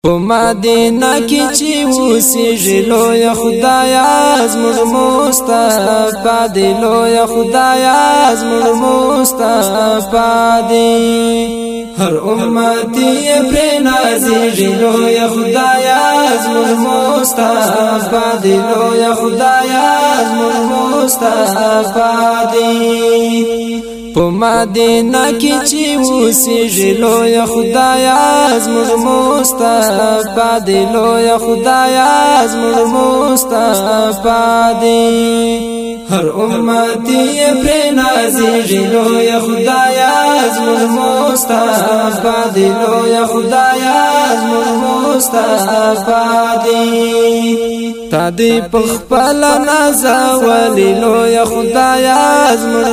په مدینه کې چې اوسېږي لویه خدایه زموږ مصطفی دی، لویه خدایه زموږ مصطفی دی. هر امتی یې پرې نازېږي لویه خدایه زموږ مصطفی دی، لویه خدایه زموږ مصطفی دی. په مدینه کې چې اوسېږي لویه خدایه زموږ مصطفی دی، لویه خدایه زموږ مصطفی دی. هر امتی یې پرې نازېږي لویه خدایه زموږ مصطفی دی، لویه خدایه زموږ مصطفی دی. تا دې په خپل نازولې لویه خدایه زموږ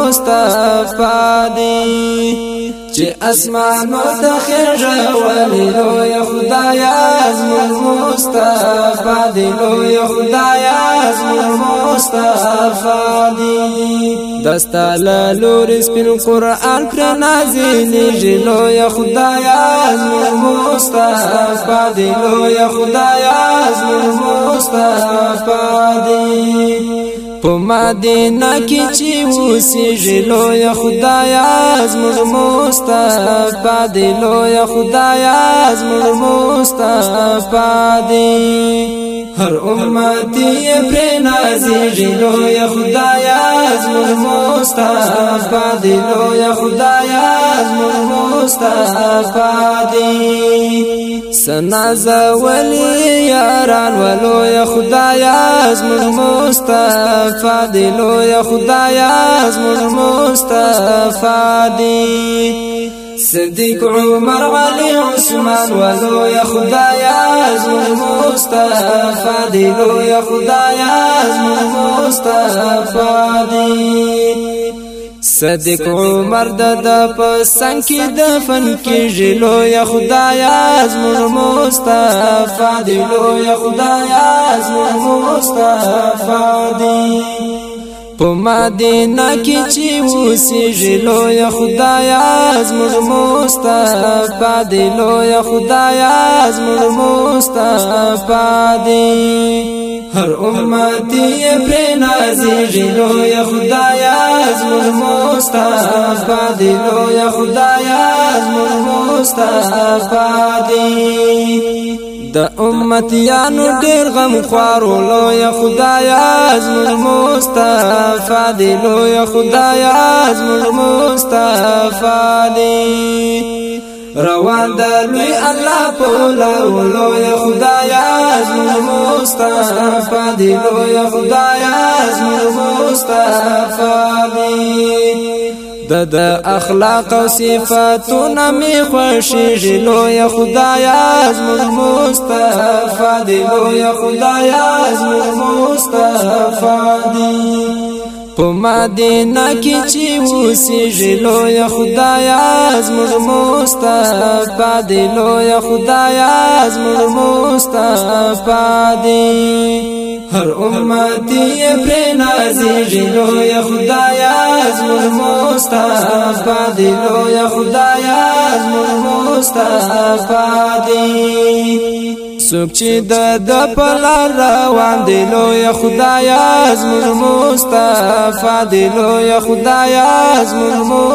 مصطفی دی، چې اسمانو ته خېژولې لویه خدایه زموږ مصطفی دی، لویه خدایه زموږ مصطفی دی. دستا له لورې سپین قرآن پرې نازلېږي لویه خدایه زموږ مصطفی دی، لویه خدایه زموږ مصطفی دی. په مدینه کې چې اوسېږي لویه خدایه زموږ مصطفی دی، لویه خدایه زموږ مصطفی دی. هر امتی یې پرې نازېږي لویه خدایه زموږ مصطفی دی، لویه خدایه زموږ مصطفی دی. سنازولې یاران و لویه خدایه زموږ مصطفی دی، لویه خدایه زموږ مصطفی دی. صدیق عمر علی عثمان و لویه خدایه زموږ مصطفی دی، لویه خدایه زموږ مصطفی دی. صدیق عمر د په څنګ کې دفن کېږي لویه خدایه زموږ مصطفی دی، لویه خدایه زموږ مصطفی دی. په مدینه کې چې اوسېږي لویه خدایه زموږ مصطفی دی، لویه خدایه زموږ مصطفی دی. هر امتی یې پرې نازېږي لویه خدایه زموږ مصطفی دی، لویه خدایه زموږ مصطفی دی. د امتیانو ډېر غم خوارو لویه خدایه زموږ مصطفی دی، لویه خدایه زموږ مصطفی دی. روان د لوی الله په لارو لویه خدایه زموږ مصطفی دی، لویه خدایه زموږ مصطفی دی. د اخلاق او صفاتونه می خوښیږي لویه خدایه زموږ مصطفی دی، لویه خدایه زموږ مصطفی دی. په مدینه کې چې اوسېږي لویه خدایه زموږ مصطفی دی، لویه خدایه زموږ مصطفی دی. هر امتی یې پرې نازېږي لویه خدایه زموږ مصطفی دی، لویه خدایه زموږ مصطفی دی. څوک چې د په لار روان دی لویه خدایه زموږ مصطفی دی، لویه خدایه زموږ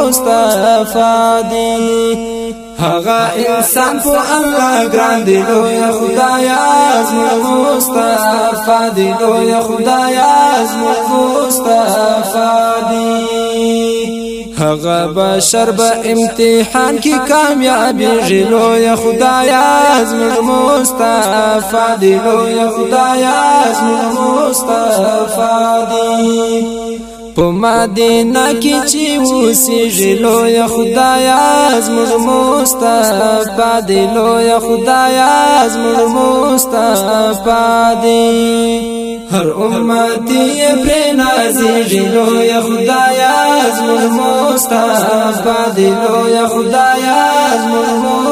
مصطفی دی. هغه انسان په الله ګران دی لویه خدایه زموږ مصطفی دی، لویه خدایه زموږ مصطفی دی. هغه بشر به امتحان کې کامیابیږي لویه خدایه زموږ مصطفی دی، لویه خدایه زموږ مصطفی دی. په مدینه کې چې اوسېږي لویه خدایه زموږ مصطفی دی، لویه خدایه زموږ مصطفی دی. هر امتی یې پرې نازېږي لویه خدایه زموږ مصطفی دی، لویه خدایه زموږ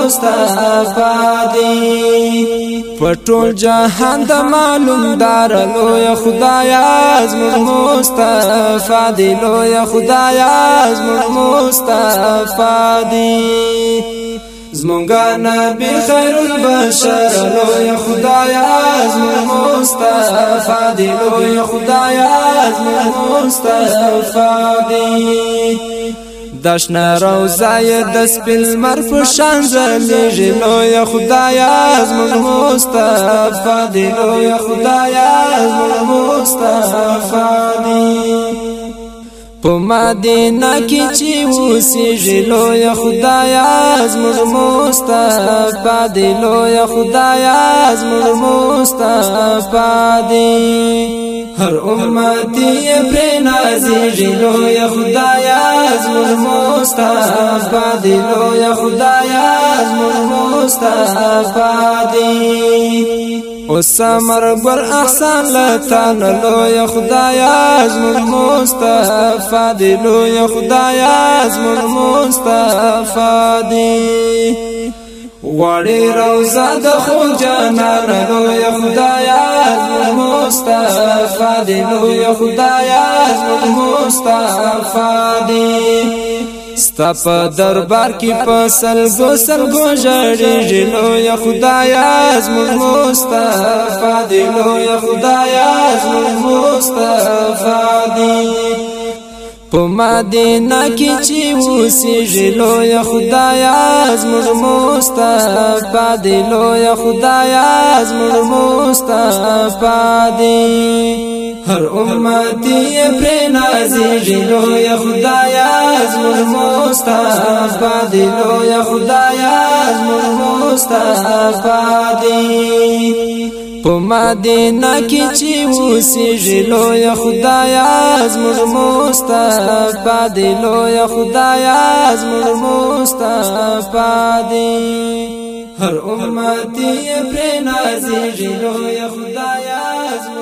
مصطفی دی. په ټول جهان د معلوم دار لویه خدایه زموږ مصطفی دی، لویه خدایه زموږ مصطفی دی. زمونږه نبی خیر البشر لوی خدایا زمونږ مصطفی دی لوی خدایا زمونږ مصطفی دی دشنا روزای د سپل مر په شان زلیږي لوی خدایا زمونږ مصطفی دی لوی خدایا زمونږ مصطفی دی په مدینه کې چې اوسېږي لوی خدایا زمونږ مصطفی دی لوی خدایا زمونږ مصطفی دی هر امتی پر نازېږي لوی خدایا زمونږ مصطفی دی لوی خدایا زمونږ مصطفی دی اوس مرګ احسان لتا لوی خدایا زمونږ مصطفی دی لوی خدایا زمونږ مصطفی دی غواړي روزه د خپل جانان لوی خدایا زمونږ مصطفی دی لوی خدایا زمونږ مصطفی دی ستا په دربار کې په سلګو سلګو ژړېږي لوی خدایا زمونږ مصطفی دی لوی خدایا زمونږ مصطفی دی په مدینه کې چې اوسېږي لوی خدایا زمونږ مصطفی دی لوی خدایا زمونږ مصطفی دی هر امتی پر نازېږي لوی خدایا زمونږ مصطفی دی لوی خدایا زمونږ مصطفی دی په مدینه کې چې اوسېږي لوی خدایا زمونږ مصطفی دی لوی خدایا زمونږ مصطفی دی هر امتی پر نازېږي لوی خدایا